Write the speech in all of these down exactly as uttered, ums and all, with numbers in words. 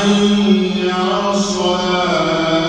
حي على الصلاة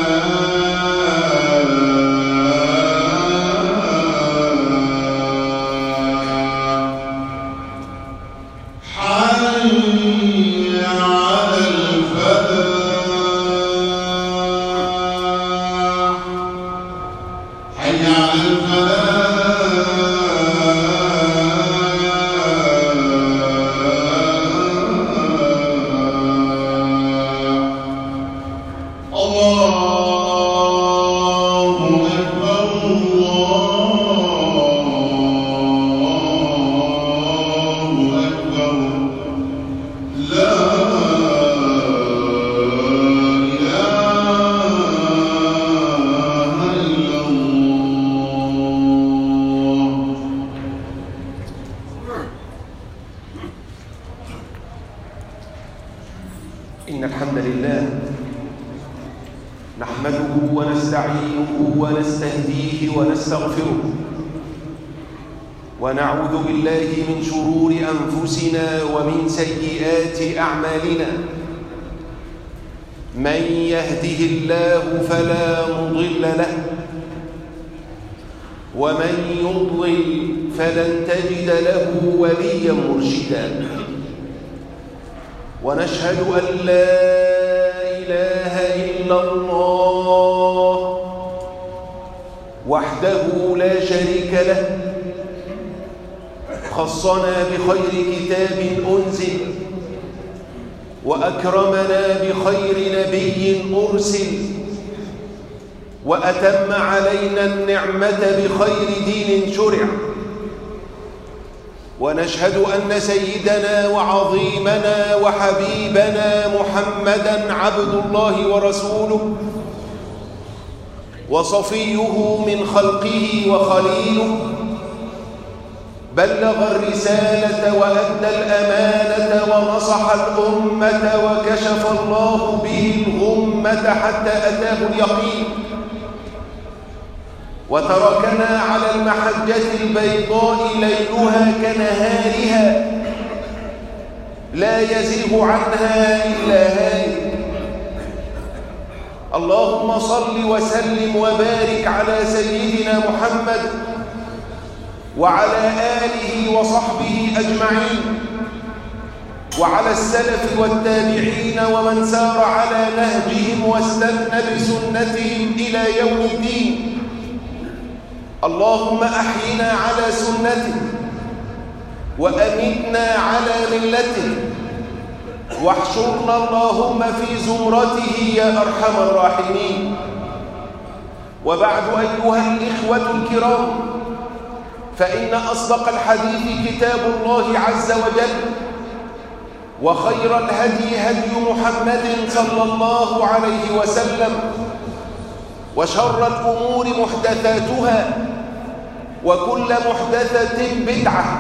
إن الحمد لله نحمده ونستعينه ونستهديه ونستغفره ونعوذ بالله من شرور أنفسنا ومن سيئات أعمالنا. من يهده الله فلا مضل له ومن يضلل فلن تجد له وليا مرشدا. ونشهد أن لا إله إلا الله وحده لا شريك له، خصنا بخير كتاب أنزل وأكرمنا بخير نبي أرسل وأتم علينا النعمة بخير دين شرع. ونشهد أن سيدنا وعظيمنا وحبيبنا محمدًا عبد الله ورسوله وصفيه من خلقه وخليله، بلغ الرسالة وأدى الأمانة ونصح الأمة وكشف الله به الغمة حتى أتاه اليقين، وتركنا على المحجة البيضاء ليلها كنهارها لا يزيغ عنها إلا هالك. اللهم صل وسلم وبارك على سيدنا محمد وعلى آله وصحبه أجمعين، وعلى السلف والتابعين ومن سار على نهجهم واستنى بسنتهم إلى يوم الدين. اللهم أحينا على سنته وأمتنا على ملته، واحشرنا اللهم في زمرته يا أرحم الراحمين. وبعد أيها الإخوة الكرام، فإن أصدق الحديث كتاب الله عز وجل، وخير الهدي هدي محمد صلى الله عليه وسلم، وشر الأمور محدثاتها، وكل محدثة بدعة،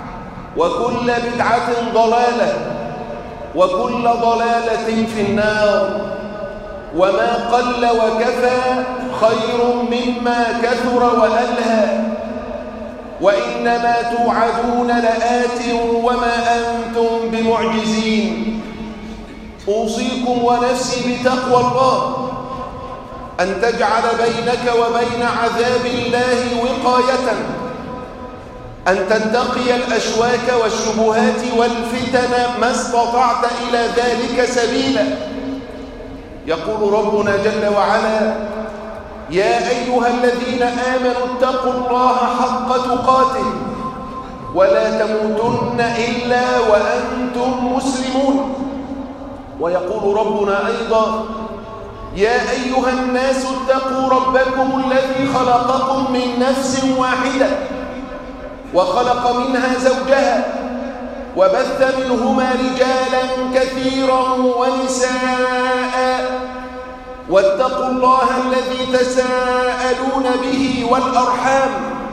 وكل بدعة ضلالة، وكل ضلالة في النار. وما قل وكفى خير مما كثر وألهى، وإنما توعدون لآت وما أنتم بمعجزين. أوصيكم ونفسي بتقوى الله، أن تجعل بينك وبين عذاب الله وقاية، أن تتقي الأشواك والشبهات والفتن ما استطعت إلى ذلك سبيلا. يقول ربنا جل وعلا: يا أيها الذين آمنوا اتقوا الله حق تقاته ولا تموتن إلا وأنتم مسلمون. ويقول ربنا أيضا: يا أيها الناس اتقوا ربكم الذي خلقكم من نفس واحدة وخلق منها زوجها وبث منهما رجالا كثيرا ونساء، واتقوا الله الذي تساءلون به والأرحام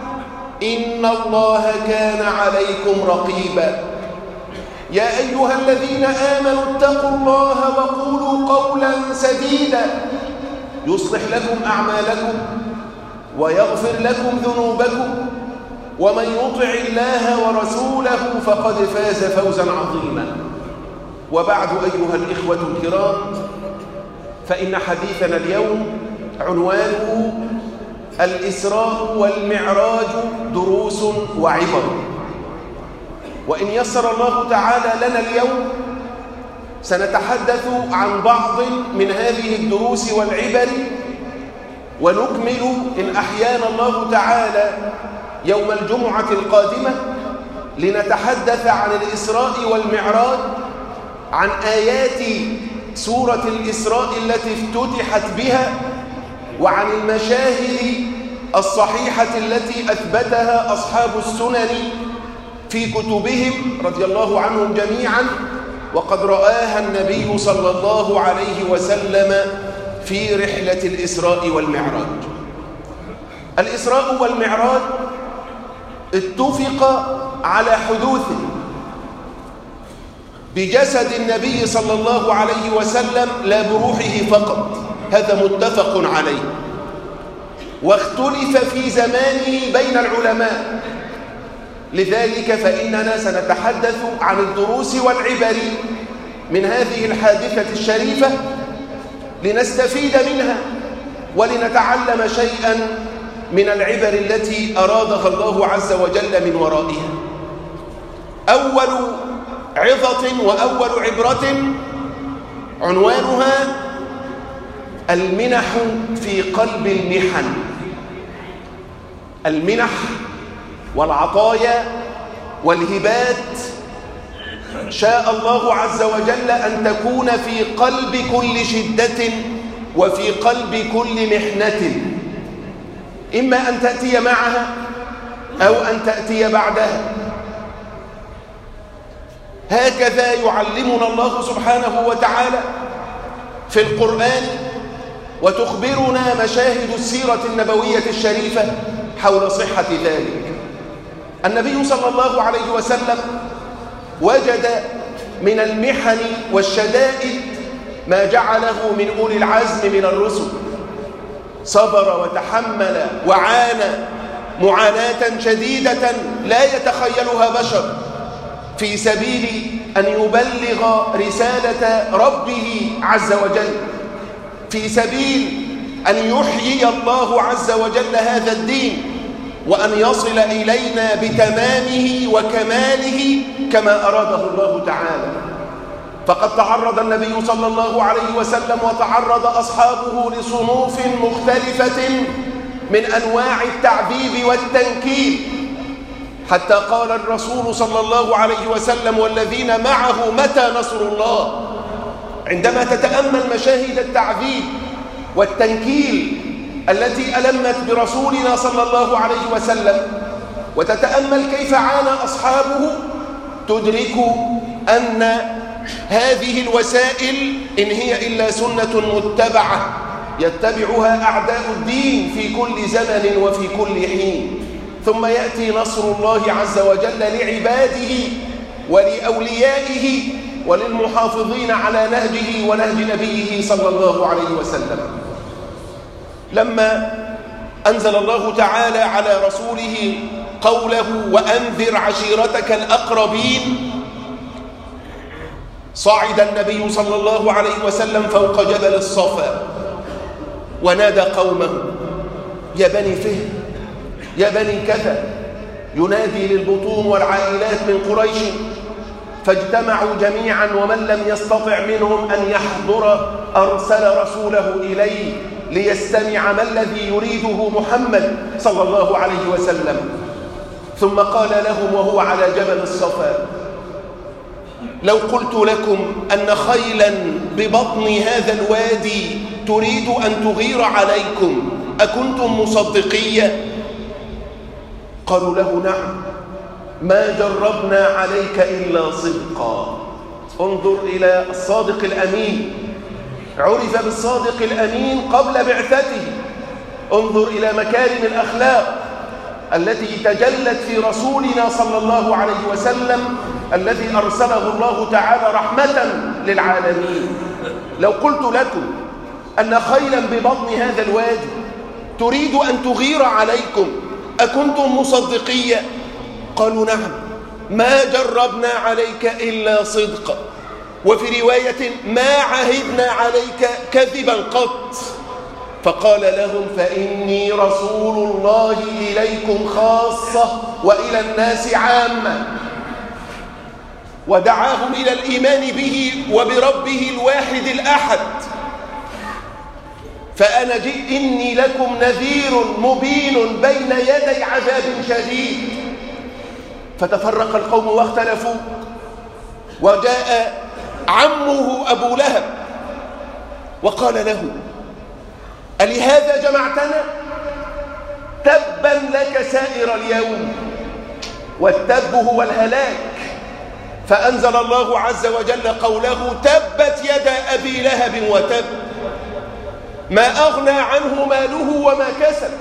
إن الله كان عليكم رقيبا. يا أيها الذين آمنوا اتقوا الله وقولوا قولا سديدا يصلح لكم أعمالكم ويغفر لكم ذنوبكم، ومن يطع الله ورسوله فقد فاز فوزا عظيما. وبعد أيها الإخوة الكرام، فإن حديثنا اليوم عنوانه الإسراء والمعراج دروس وعبر. وإن يسر الله تعالى لنا اليوم سنتحدث عن بعض من هذه الدروس والعبر، ونكمل إن أحيانا الله تعالى يوم الجمعة القادمة لنتحدث عن الإسراء والمعراج، عن آيات سورة الإسراء التي افتتحت بها، وعن المشاهد الصحيحة التي أثبتها أصحاب السنن في كتبهم رضي الله عنهم جميعا، وقد رآها النبي صلى الله عليه وسلم في رحلة الإسراء والمعراج. الإسراء والمعراج اتفق على حدوثه بجسد النبي صلى الله عليه وسلم لا بروحه فقط، هذا متفق عليه، واختلف في زمانه بين العلماء. لذلك فإننا سنتحدث عن الدروس والعبر من هذه الحادثة الشريفة لنستفيد منها ولنتعلم شيئا من العبر التي أرادها الله عز وجل من ورائها. أول عظة وأول عبرة عنوانها المنح في قلب المحن. المنح والعطايا والهبات شاء الله عز وجل أن تكون في قلب كل شدة وفي قلب كل محنة، إما أن تأتي معها أو أن تأتي بعدها. هكذا يعلمنا الله سبحانه وتعالى في القرآن، وتخبرنا مشاهد السيرة النبوية الشريفة حول صحة ذلك. النبي صلى الله عليه وسلم وجد من المحن والشدائد ما جعله من أولي العزم من الرسل، صبر وتحمل وعانى معاناة شديدة لا يتخيلها بشر في سبيل أن يبلغ رسالة ربه عز وجل، في سبيل أن يحيي الله عز وجل هذا الدين، وأن يصل إلينا بتمامه وكماله كما أراده الله تعالى. فقد تعرض النبي صلى الله عليه وسلم وتعرض أصحابه لصنوف مختلفة من أنواع التعذيب والتنكيل، حتى قال الرسول صلى الله عليه وسلم والذين معه متى نصر الله. عندما تتأمل مشاهد التعذيب والتنكيل التي ألمت برسولنا صلى الله عليه وسلم، وتتأمل كيف عانى أصحابه، تدرك أن هذه الوسائل إن هي إلا سنة متبعة يتبعها أعداء الدين في كل زمن وفي كل حين، ثم يأتي نصر الله عز وجل لعباده ولأوليائه وللمحافظين على نهجه ونهج نبيه صلى الله عليه وسلم. لما أنزل الله تعالى على رسوله قوله وأنذر عشيرتك الأقربين، صعد النبي صلى الله عليه وسلم فوق جبل الصفا ونادى قومه يا بني فهر يا بني كذا، ينادي للبطون والعائلات من قريش، فاجتمعوا جميعا، ومن لم يستطع منهم أن يحضر أرسل رسوله إليه ليستمع ما الذي يريده محمد صلى الله عليه وسلم. ثم قال لهم وهو على جبل الصفا لو قلت لكم أن خيلا ببطن هذا الوادي تريد أن تغير عليكم أكنتم مصدقية؟ قالوا له نعم، ما جربنا عليك إلا صدقا. انظر إلى الصادق الأمين، عرف بالصادق الأمين قبل بعثته. انظر إلى مكارم الأخلاق التي تجلت في رسولنا صلى الله عليه وسلم الذي أرسله الله تعالى رحمة للعالمين. لو قلت لكم أن خيلا ببطن هذا الوادي تريد أن تغير عليكم أكنتم مصدقية؟ قالوا نعم، ما جربنا عليك إلا صدقا. وفي رواية ما عهدنا عليك كذبا قط. فقال لهم فإني رسول الله إليكم خاصة وإلى الناس عامة، ودعاهم إلى الإيمان به وبربه الواحد الأحد. فأنا جئ إني لكم نذير مبين بين يدي عذاب شديد. فتفرق القوم واختلفوا، وجاء عمه أبو لهب وقال له ألهذا جمعتنا؟ تبا لك سائر اليوم، والتب هو الهلاك. فأنزل الله عز وجل قوله تبت يدا أبي لهب وتب ما أغنى عنه ماله وما كسب،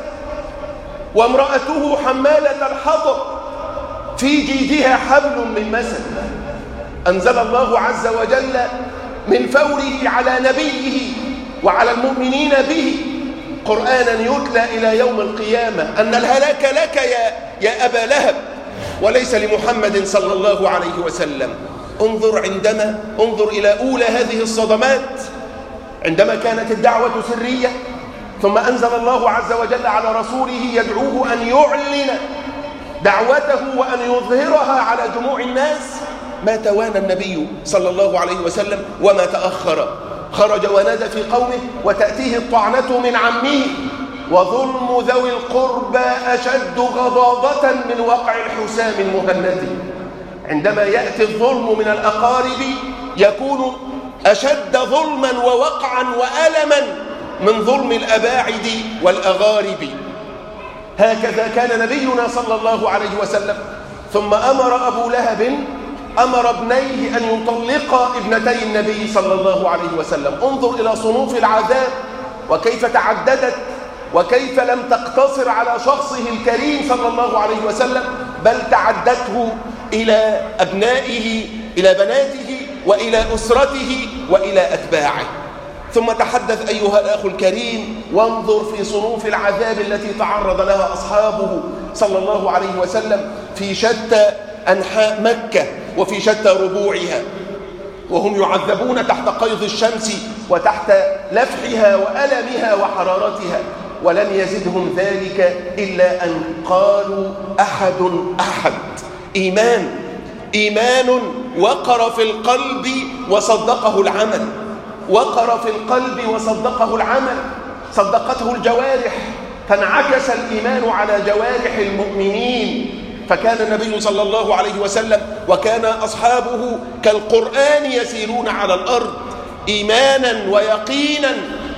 وامرأته حمالة الحطب في جيدها حبل من مسد. أنزل الله عز وجل من فوره على نبيه وعلى المؤمنين به قرآنا يتلى إلى يوم القيامة أن الهلاك لك يا, يا أبا لهب وليس لمحمد صلى الله عليه وسلم. انظر عندما انظر إلى أولى هذه الصدمات عندما كانت الدعوة سرية، ثم أنزل الله عز وجل على رسوله يدعوه أن يعلن دعوته وأن يظهرها على جموع الناس. ما توانى النبي صلى الله عليه وسلم وما تأخر، خرج ونادى في قومه وتأتيه الطعنة من عمه، وظلم ذوي القربى أشد غضاضة من وقع الحسام المهند. عندما يأتي الظلم من الأقارب يكون أشد ظلما ووقعا وألما من ظلم الأباعد والأغارب. هكذا كان نبينا صلى الله عليه وسلم. ثم أمر أبو لهب أمر ابنيه أن يطلقا ابنتي النبي صلى الله عليه وسلم. انظر إلى صنوف العذاب وكيف تعددت، وكيف لم تقتصر على شخصه الكريم صلى الله عليه وسلم، بل تعدته إلى أبنائه، إلى بناته، وإلى أسرته، وإلى أتباعه. ثم تحدث أيها الأخ الكريم وانظر في صنوف العذاب التي تعرض لها أصحابه صلى الله عليه وسلم في شتى أنحاء مكة وفي شتى ربوعها، وهم يعذبون تحت قيض الشمس وتحت لفحها وألمها وحرارتها، ولم يزدهم ذلك إلا أن قالوا أحد أحد. إيمان إيمان وقر في القلب وصدقه العمل، وقر في القلب وصدقه العمل، صدقته الجوارح، فانعكس الإيمان على جوارح المؤمنين. فكان النبي صلى الله عليه وسلم وكان أصحابه كالقرآن يسيرون على الأرض إيمانا ويقينا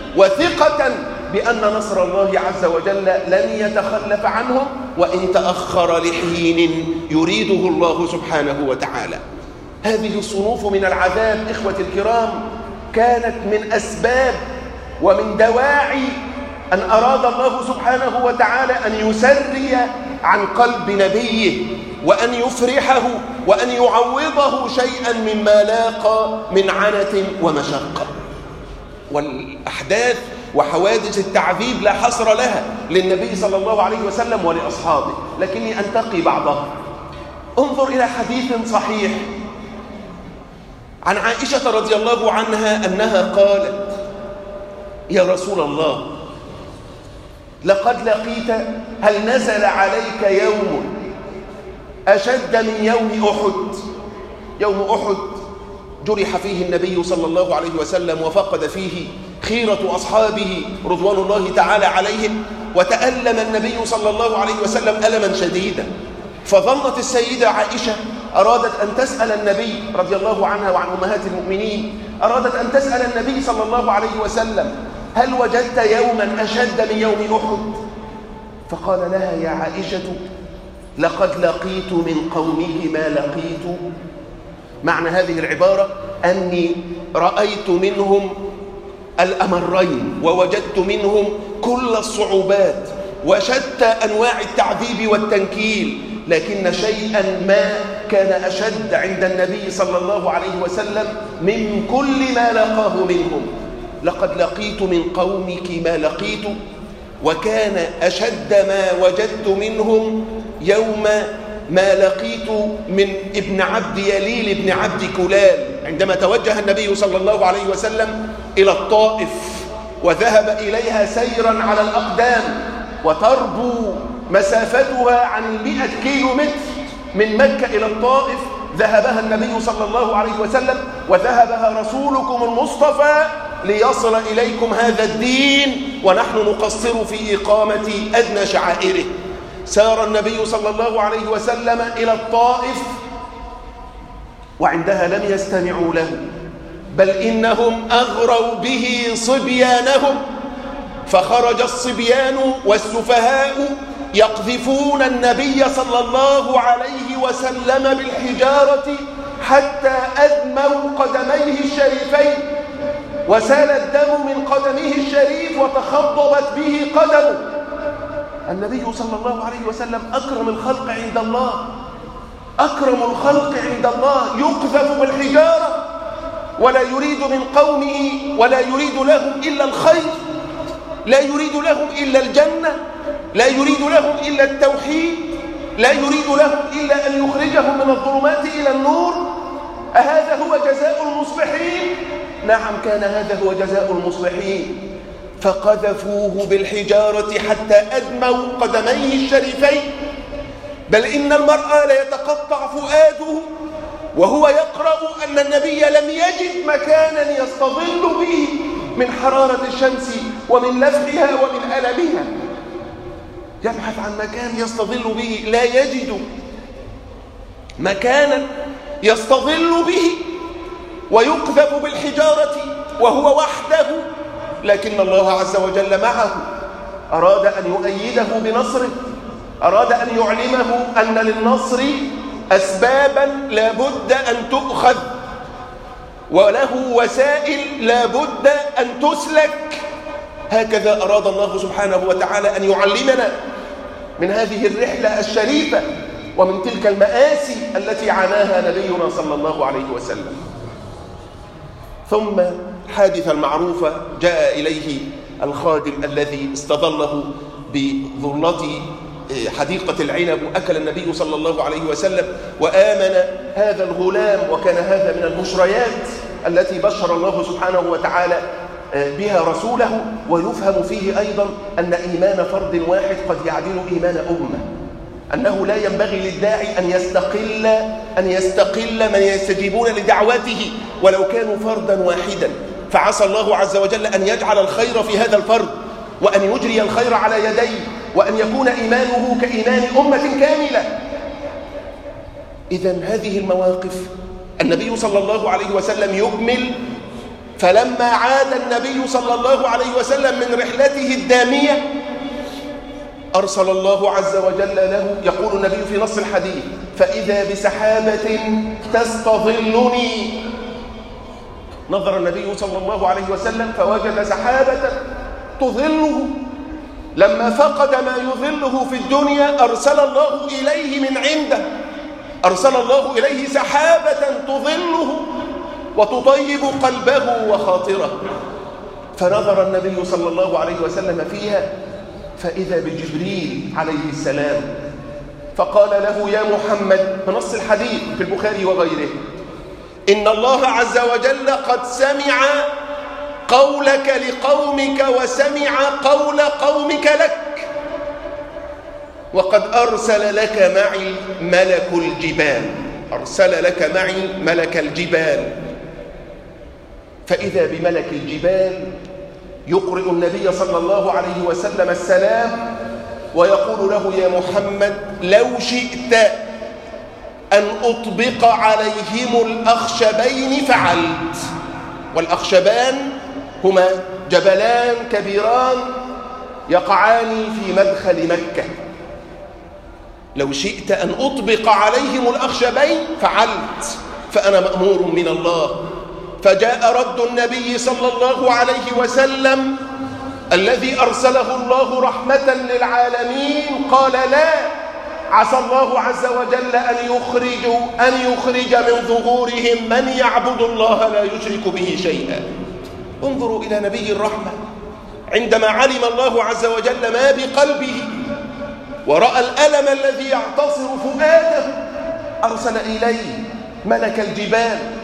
وثقة بأن نصر الله عز وجل لن يتخلف عنهم وإن تأخر لحين يريده الله سبحانه وتعالى. هذه الصنوف من العذاب إخوة الكرام كانت من أسباب ومن دواعي أن أراد الله سبحانه وتعالى أن يسري عن قلب نبيه وأن يفرحه وأن يعوضه شيئا مما لاقى من عنة ومشقة. والأحداث وحوادث التعذيب لا حصر لها للنبي صلى الله عليه وسلم ولأصحابه، لكني أنتقي بعضها. انظر إلى حديث صحيح عن عائشة رضي الله عنها أنها قالت يا رسول الله لقد لقيت هل نزل عليك يوم أشد من يوم أحد؟ يوم أحد جرح فيه النبي صلى الله عليه وسلم وفقد فيه خيرة أصحابه رضوان الله تعالى عليهم، وتألم النبي صلى الله عليه وسلم ألما شديدا. فظنت السيدة عائشة أرادت أن تسأل النبي رضي الله عنها وعن أمهات المؤمنين، أرادت أن تسأل النبي صلى الله عليه وسلم هل وجدت يوما أشد من يوم أحد؟ فقال لها يا عائشة لقد لقيت من قومه ما لقيت. معنى هذه العبارة أني رأيت منهم الأمرين ووجدت منهم كل الصعوبات وشتى أنواع التعذيب والتنكيل، لكن شيئا ما كان أشد عند النبي صلى الله عليه وسلم من كل ما لقاه منهم. لقد لقيت من قومك ما لقيت، وكان أشد ما وجدت منهم يوم ما لقيت من ابن عبد يليل ابن عبد كلال عندما توجه النبي صلى الله عليه وسلم إلى الطائف وذهب إليها سيرا على الأقدام وتربو مسافتها عن المئة كيلو متر من مكة إلى الطائف، ذهبها النبي صلى الله عليه وسلم وذهبها رسولكم المصطفى ليصل إليكم هذا الدين ونحن نقصر في إقامة أدنى شعائره. سار النبي صلى الله عليه وسلم إلى الطائف وعندها لم يستمعوا له، بل إنهم أغروا به صبيانهم، فخرج الصبيان والسفهاء يقذفون النبي صلى الله عليه وسلم بالحجارة حتى أدموا قدميه الشريفين، وسال الدم من قدمه الشريف وتخضبت به قدمه. النبي صلى الله عليه وسلم أكرم الخلق عند الله، أكرم الخلق عند الله، يقذف بالحجارة ولا يريد من قومه ولا يريد لهم إلا الخير، لا يريد لهم إلا الجنة، لا يريد لهم إلا التوحيد، لا يريد لهم إلا أن يخرجهم من الظلمات إلى النور. أهذا هو جزاء المصلحين؟ نعم، كان هذا هو جزاء المصلحين. فقذفوه بالحجارة حتى أدموا قدميه الشريفين، بل إن المرء ليتقطع فؤاده وهو يقرأ أن النبي لم يجد مكانا يستظل به من حرارة الشمس ومن لفحها ومن ألمها، يبحث عن مكان يستظل به، لا يجد مكانا يستظل به ويقذف بالحجارة وهو وحده، لكن الله عز وجل معه، أراد أن يؤيده بنصره، أراد أن يعلمه أن للنصر أسبابا لا بد أن تؤخذ وله وسائل لا بد أن تسلك. هكذا أراد الله سبحانه وتعالى أن يعلمنا من هذه الرحلة الشريفة ومن تلك المآسي التي عاناها نبينا صلى الله عليه وسلم. ثم الحادثة المعروفة، جاء إليه الخادم الذي استظله بظلة حديقة العنب، أكل النبي صلى الله عليه وسلم وآمن هذا الغلام، وكان هذا من البشريات التي بشر الله سبحانه وتعالى بها رسوله. ويفهم فيه أيضا أن إيمان فرد واحد قد يعدل إيمان أمة، أنه لا ينبغي للداعي أن يستقل أن يستقل من يستجيبون لدعوته ولو كانوا فردا واحدا، فعسى الله عز وجل أن يجعل الخير في هذا الفرد وأن يجري الخير على يديه وأن يكون إيمانه كإيمان أمة كاملة. إذن هذه المواقف النبي صلى الله عليه وسلم يكمل. فلما عاد النبي صلى الله عليه وسلم من رحلته الدامية أرسل الله عز وجل له، يقول النبي في نص الحديث: فإذا بسحابة تستظلني. نظر النبي صلى الله عليه وسلم فوجد سحابة تظله. لما فقد ما يظله في الدنيا أرسل الله إليه من عنده، أرسل الله إليه سحابة تظله وتطيب قلبه وخاطره. فنظر النبي صلى الله عليه وسلم فيها فإذا بجبريل عليه السلام، فقال له: يا محمد، بنص الحديث في البخاري وغيره: إن الله عز وجل قد سمع قولك لقومك وسمع قول قومك لك، وقد أرسل لك معي ملك الجبال، أرسل لك معي ملك الجبال. فإذا بملك الجبال يقرئ النبي صلى الله عليه وسلم السلام ويقول له: يا محمد، لو شئت أن أطبق عليهم الأخشبين فعلت. والأخشبان هما جبلان كبيران يقعان في مدخل مكة. لو شئت أن أطبق عليهم الأخشبين فعلت، فأنا مأمور من الله. فجاء رد النبي صلى الله عليه وسلم الذي أرسله الله رحمة للعالمين، قال: لا، عسى الله عز وجل أن يخرج أن يخرج من ظهورهم من يعبد الله لا يشرك به شيئا. انظروا إلى نبي الرحمة، عندما علم الله عز وجل ما بقلبه ورأى الألم الذي يعتصر فؤاده أرسل إليه ملك الجبال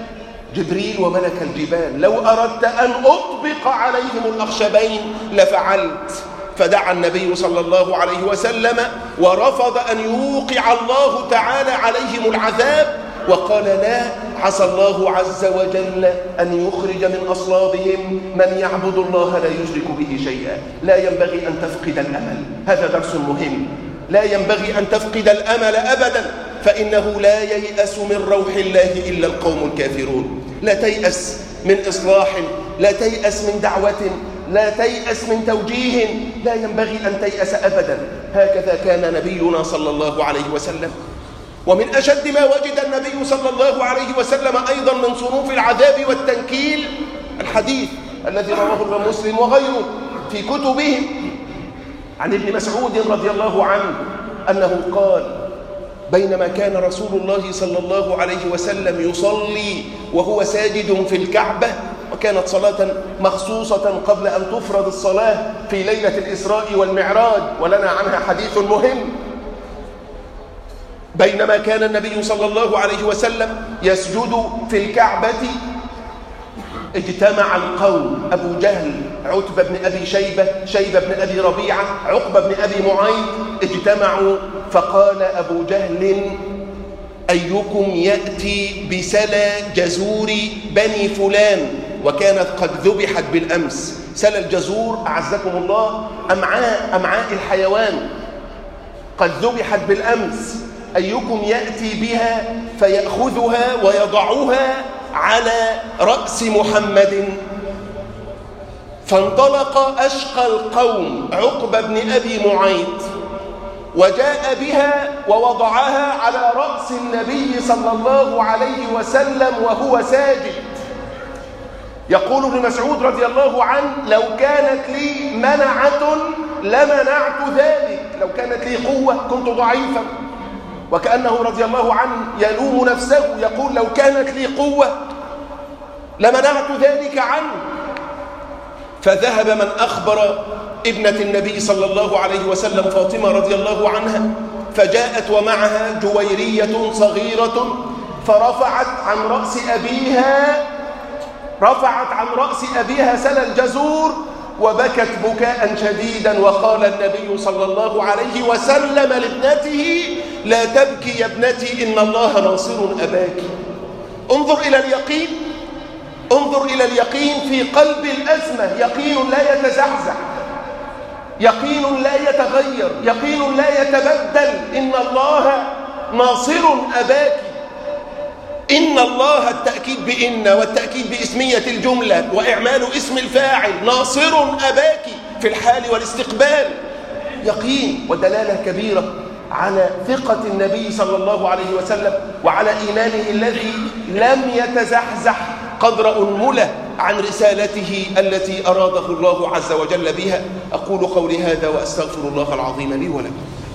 جبريل وملك الجبال: لو أردت أن أطبق عليهم الأخشبين لفعلت. فدعا النبي صلى الله عليه وسلم ورفض أن يوقع الله تعالى عليهم العذاب، وقال: لا، عسى الله عز وجل أن يخرج من أصلابهم من يعبد الله لا يشرك به شيئا. لا ينبغي أن تفقد الأمل، هذا درس مهم. لا ينبغي أن تفقد الأمل أبدا، فإنه لا ييأس من روح الله إلا القوم الكافرون. لا تيأس من إصلاح، لا تيأس من دعوة، لا تيأس من توجيه، لا ينبغي أن تيأس أبدا. هكذا كان نبينا صلى الله عليه وسلم. ومن أشد ما وجد النبي صلى الله عليه وسلم أيضا من صنوف العذاب والتنكيل الحديث الذي رواه الإمام مسلم وغيره في كتبهم عن ابن مسعود رضي الله عنه أنه قال: بينما كان رسول الله صلى الله عليه وسلم يصلي وهو ساجد في الكعبة، وكانت صلاة مخصوصة قبل أن تفرض الصلاة في ليلة الإسراء والمعراج، ولنا عنها حديث مهم. بينما كان النبي صلى الله عليه وسلم يسجد في الكعبة اجتمع القوم: أبو جهل، عتبة بن أبي شيبة، شيبة بن أبي ربيعة، عقبة بن أبي معيط، اجتمعوا. فقال أبو جهل: أيكم يأتي بسلى جزور بني فلان؟ وكانت قد ذبحت بالأمس. سلى الجزور أعزكم الله أمعاء أمعاء الحيوان، قد ذبحت بالأمس. أيكم يأتي بها فيأخذها ويضعها على رأس محمد؟ فانطلق أشقى القوم عقبة بن أبي معيط وجاء بها ووضعها على رأس النبي صلى الله عليه وسلم وهو ساجد. يقول ابن مسعود رضي الله عنه: لو كانت لي منعة لمنعت ذلك. لو كانت لي قوة كنت ضعيفا. وكأنه رضي الله عنه يلوم نفسه، يقول: لو كانت لي قوة لمنعت ذلك عنه. فذهب من أخبر ابنة النبي صلى الله عليه وسلم فاطمة رضي الله عنها، فجاءت ومعها جويرية صغيرة، فرفعت عن رأس أبيها رفعت عن رأس أبيها سل الجزور وبكت بكاء شديدا. وقال النبي صلى الله عليه وسلم لابنته: لا تبكي يا ابنتي، إن الله ناصر أباك. انظر إلى اليقين، انظر إلى اليقين في قلب الأزمة، يقين لا يتزعزع، يقين لا يتغير، يقين لا يتبدل. إن الله ناصر أباك. إن الله التأكيد بإن والتأكيد باسمية الجملة وإعمال اسم الفاعل، ناصر أباك في الحال والاستقبال. يقين ودلالة كبيرة على ثقة النبي صلى الله عليه وسلم وعلى إيمانه الذي لم يتزحزح قدر أنملة عن رسالته التي أراده الله عز وجل بها. أقول قولي هذا وأستغفر الله العظيم لي ولكم.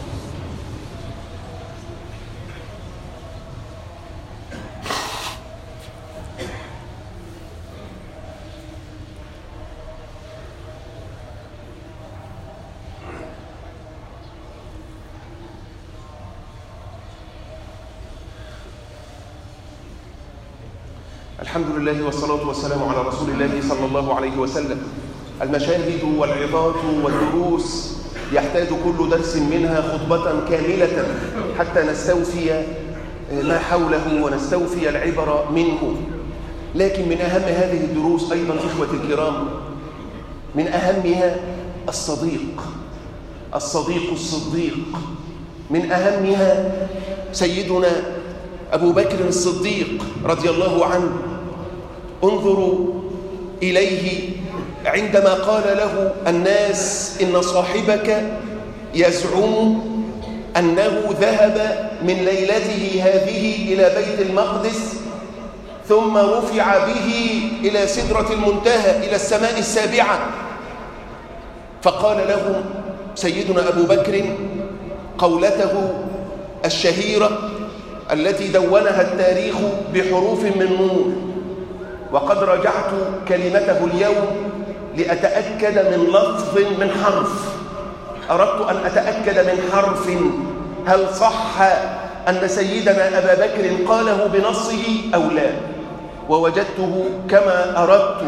الحمد لله والصلاة والسلام على رسول الله صلى الله عليه وسلم. المشاهد والعظات والدروس يحتاج كل درس منها خطبة كاملة حتى نستوفي ما حوله ونستوفي العبر منه. لكن من أهم هذه الدروس أيضا إخوة الكرام، من أهمها الصديق، الصديق الصديق. من أهمها سيدنا أبو بكر الصديق رضي الله عنه. انظروا إليه عندما قال له الناس: إن صاحبك يزعم أنه ذهب من ليلته هذه إلى بيت المقدس ثم رفع به إلى سدرة المنتهى إلى السماء السابعة. فقال له سيدنا أبو بكر قولته الشهيرة التي دونها التاريخ بحروف من نور، وقد رجعت كلمته اليوم لأتأكد من لفظ من حرف. أردت أن أتأكد من حرف هل صح أن سيدنا أبا بكر قاله بنصه أو لا. ووجدته كما أردت.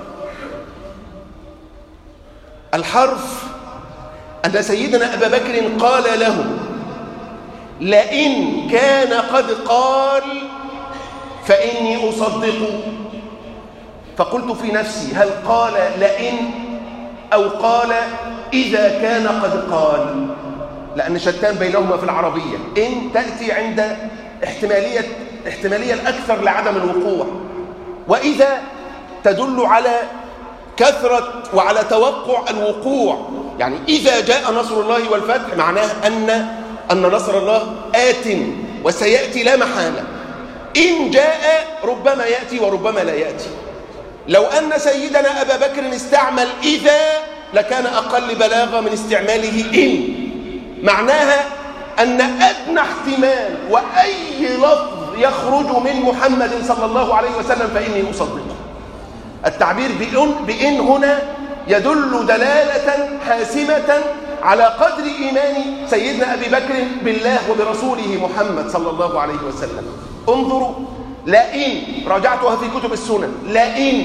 الحرف أن سيدنا أبا بكر قال له: لئن كان قد قال فإني أصدق. فقلت في نفسي: هل قال لئن أو قال إذا كان قد قال؟ لأن شتان بينهما في العربية. إن تأتي عند احتمالية احتمالية الأكثر لعدم الوقوع، وإذا تدل على كثرة وعلى توقع الوقوع. يعني إذا جاء نصر الله والفتح معناه أن أن نصر الله آت وسيأتي لا محالة. إن جاء ربما يأتي وربما لا يأتي. لو أن سيدنا أبا بكر استعمل إذا لكان أقل بلاغة من استعماله إن. معناها أن أدنى احتمال وأي لفظ يخرج من محمد صلى الله عليه وسلم فإني أصدقه. التعبير بإن, بإن هنا يدل دلالة حاسمة على قدر إيمان سيدنا أبي بكر بالله وبرسوله محمد صلى الله عليه وسلم. انظروا: لئن، راجعتها في كتب السنن، لئن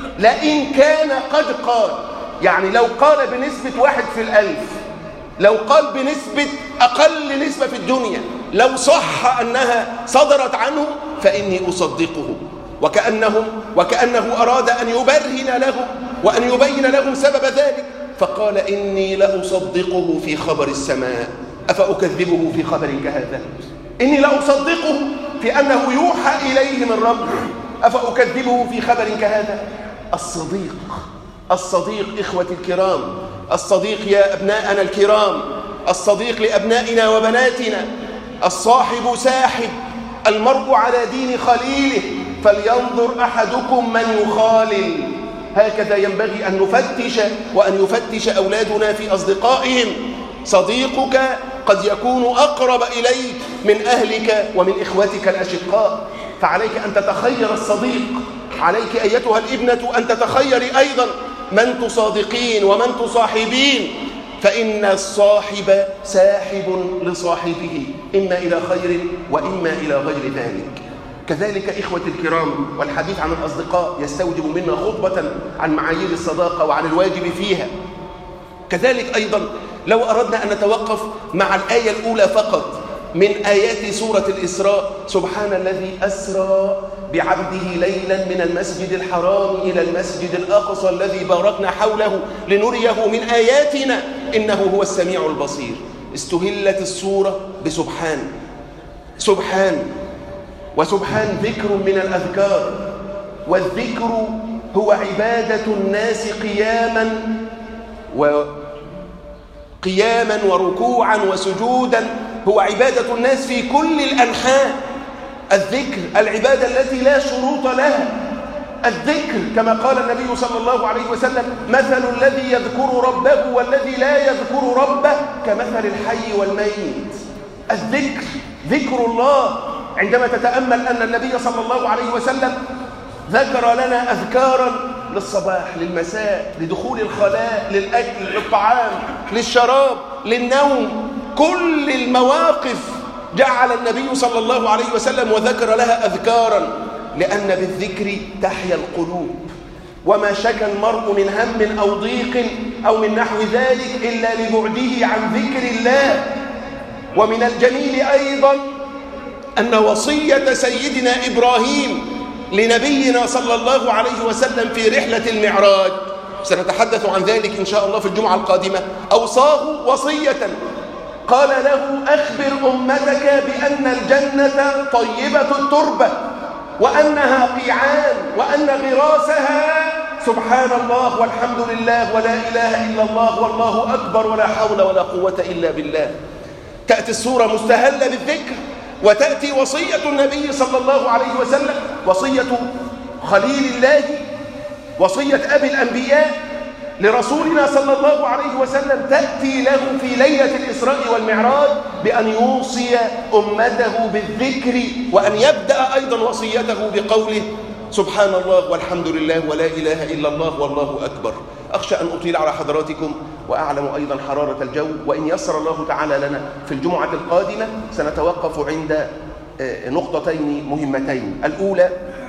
لئن كان قد قال، يعني لو قال بنسبة واحد في الألف، لو قال بنسبة أقل نسبة في الدنيا، لو صح أنها صدرت عنه فإني أصدقه. وكأنهم وكأنه أراد أن يبرهن لهم وأن يبين لهم سبب ذلك، فقال: إني لأصدقه في خبر السماء أفأكذبه في خبر كهذا؟ إني لأصدقه في أنه يوحى إليه من ربه أفأكذبه في خبر كهذا؟ الصديق الصديق إخوتي الكرام، الصديق يا أبناءنا الكرام، الصديق لأبنائنا وبناتنا، الصاحب ساحب، المرء على دين خليله، فلينظر أحدكم من يخالل. هكذا ينبغي أن نفتش وأن يفتش أولادنا في أصدقائهم. صديقك قد يكون أقرب إليك من أهلك ومن إخوتك الأشقاء، فعليك أن تتخير الصديق. عليك أيتها الابنة أن تتخيري أيضا من تصادقين ومن تصاحبين، فإن الصاحب ساحب لصاحبه، إما إلى خير وإما إلى غير ذلك. كذلك إخوتي الكرام، والحديث عن الأصدقاء يستوجب منا خطبة عن معايير الصداقة وعن الواجب فيها. كذلك أيضا لو أردنا أن نتوقف مع الآية الأولى فقط من آيات سورة الإسراء: سبحان الذي أسرى بعبده ليلا من المسجد الحرام إلى المسجد الأقصى الذي باركنا حوله لنريه من آياتنا إنه هو السميع البصير. استهلت السورة بسبحان. سبحان، وسبحان ذكر من الأذكار، والذكر هو عبادة الناس قياما وقياما وركوعا وسجودا، هو عبادة الناس في كل الأنحاء. الذكر العبادة التي لا شروط لها. الذكر كما قال النبي صلى الله عليه وسلم: مثل الذي يذكر ربه والذي لا يذكر ربه كمثل الحي والميت. الذكر ذكر الله. عندما تتأمل أن النبي صلى الله عليه وسلم ذكر لنا أذكارا للصباح، للمساء، لدخول الخلاء، للأكل، للطعام، للشراب، للنوم، كل المواقف جعل النبي صلى الله عليه وسلم وذكر لها أذكارا، لأن بالذكر تحيا القلوب. وما شكى المرء من هم أو ضيق أو من نحو ذلك إلا لبعده عن ذكر الله. ومن الجميل أيضا أن وصية سيدنا إبراهيم لنبينا صلى الله عليه وسلم في رحلة المعراج، سنتحدث عن ذلك إن شاء الله في الجمعة القادمة، أوصاه وصية قال له: أخبر أمتك بأن الجنة طيبة التربة، وأنها قيعان، وأن غراسها سبحان الله والحمد لله ولا إله إلا الله والله أكبر ولا حول ولا قوة إلا بالله. تأتي السورة مستهلة بالذكر، وتأتي وصية النبي صلى الله عليه وسلم، وصية خليل الله، وصية أبي الأنبياء لرسولنا صلى الله عليه وسلم، تأتي له في ليلة الإسراء والمعراج بأن يوصي أمته بالذكر، وأن يبدأ أيضا وصيته بقوله: سبحان الله والحمد لله ولا إله إلا الله والله أكبر. أخشى أن أطيل على حضراتكم، وأعلم أيضا حرارة الجو، وإن يسر الله تعالى لنا في الجمعة القادمة سنتوقف عند نقطتين مهمتين. الأولى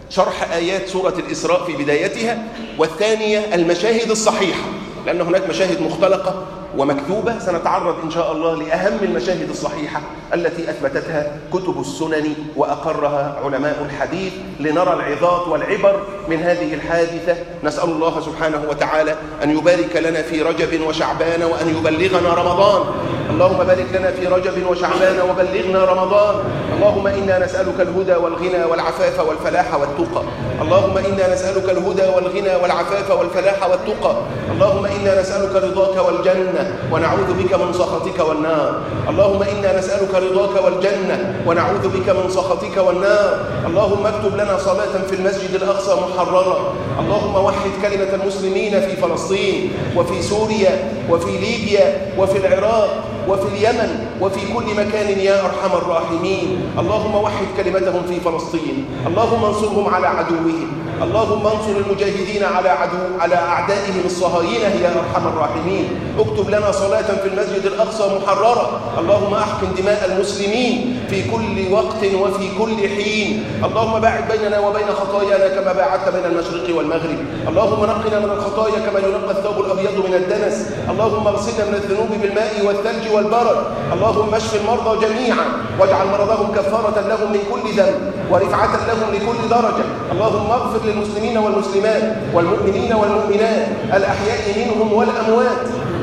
شرح آيات سورة الإسراء في بدايتها، والثانية المشاهد الصحيحة، لأن هناك مشاهد مختلقة ومكتوبة. سنتعرض إن شاء الله لأهم المشاهد الصحيحة التي أثبتتها كتب السنن وأقرها علماء الحديث، لنرى العظات والعبر من هذه الحادثة. نسأل الله سبحانه وتعالى أن يبارك لنا في رجب وشعبان وأن يبلغنا رمضان. اللهم بارك لنا في رجب وشعبان وبلغنا رمضان. اللهم إنا نسألك الهدى والغنى والعفاف والفلاح والتقى. اللهم إنا نسألك الهدى والغنى والعفاف والفلاح والتقى. اللهم إنا نسألك رضاك والجنة ونعوذ بك من سخطك والنار. اللهم إنا نسألك رضاك والجنة ونعوذ بك من سخطك والنار. اللهم اكتب لنا صلاة في المسجد الأقصى محررة. اللهم وحد كلمة المسلمين في فلسطين وفي سوريا وفي ليبيا وفي العراق وفي اليمن وفي كل مكان يا أرحم الراحمين. اللهم وحد كلمتهم في فلسطين. اللهم انصرهم على عدوهم. اللهم انصر المجاهدين على عدو على أعدائهم الصهاينة يا أرحم الراحمين. اكتب لنا صلاة في المسجد الأقصى محررة. اللهم احقن دماء المسلمين في كل وقت وفي كل حين. اللهم باعد بيننا وبين خطايانا كما باعدت بين المشرق والمغرب. اللهم نقنا من الخطايا كما ينقى الثوب الأبيض من الدنس. اللهم اغسلنا من الذنوب بالماء والثلج والبرد. اللهم اشف المرضى جميعا واجعل مرضهم كفارة لهم من كل ذنب ورفعة لهم لكل درجة. اللهم اغفر للمسلمين والمسلمات والمؤمنين والمؤمنات الأحياء منهم والأموات.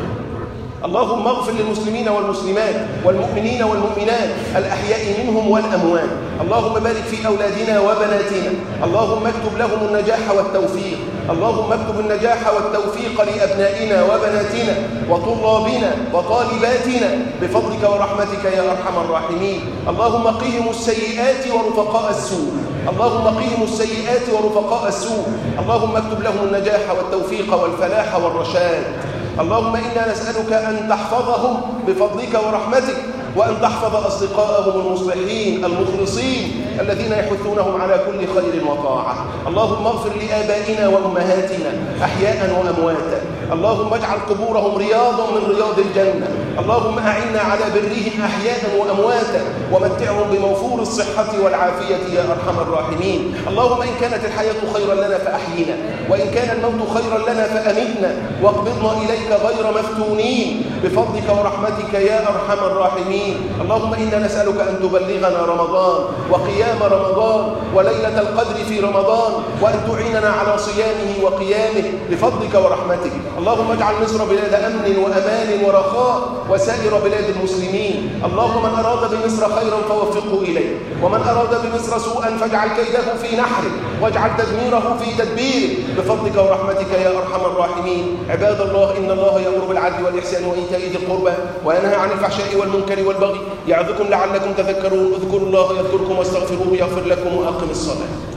اللهم اغفر للمسلمين والمسلمات والمؤمنين والمؤمنات الأحياء منهم والأموات. اللهم بارك في أولادنا وبناتنا. اللهم اكتب لهم النجاح والتوفيق. اللهم اكتب النجاح والتوفيق لأبنائنا وبناتنا وطلابنا وطالباتنا بفضلك ورحمتك يا أرحم الراحمين. اللهم قهم السيئات ورفقاء السوء. اللهم قهم السيئات ورفقاء السوء. اللهم اكتب لهم النجاح والتوفيق والفلاح والرشاد. اللهم إنا نسألك أن تحفظهم بفضلك ورحمتك، وأن تحفظ أصدقائهم المصلحين المخلصين الذين يحثونهم على كل خير وطاعة. اللهم اغفر لآبائنا وأمهاتنا أحياء وأمواتا. اللهم اجعل قبورهم رياضا من رياض الجنة. اللهم أعنا على برهم أحياء وأمواتا ومتعهم بموفور الصحة والعافية يا أرحم الراحمين. اللهم إن كانت الحياة خيرا لنا فأحينا، وإن كان الموت خيرا لنا فأمتنا، واقبضنا إليك غير مفتونين بفضلك ورحمتك يا أرحم الراحمين. اللهم إنا نسألك أن تبلغنا رمضان وقيام رمضان وليلة القدر في رمضان، وأن تعيننا على صيامه وقيامه بفضلك ورحمتك. اللهم اجعل مصر بلاد أمن وأمان ورخاء وسائر بلاد المسلمين. اللهم من أراد بمصر خيرا فوفقه إليه، ومن أراد بمصر سوءا فاجعل كيده في نحره واجعل تدميره في تدبيره بفضلك ورحمتك يا أرحم الراحمين. عباد الله، إن الله يأمر بالعدل والإحسان وإيتاء ذي القربى وينهى عن الفحشاء والمنكر والبغي يعظكم لعلكم تذكرون. اذكروا الله يذكركم واستغفروه يغفر لكم وأقم الصلاة.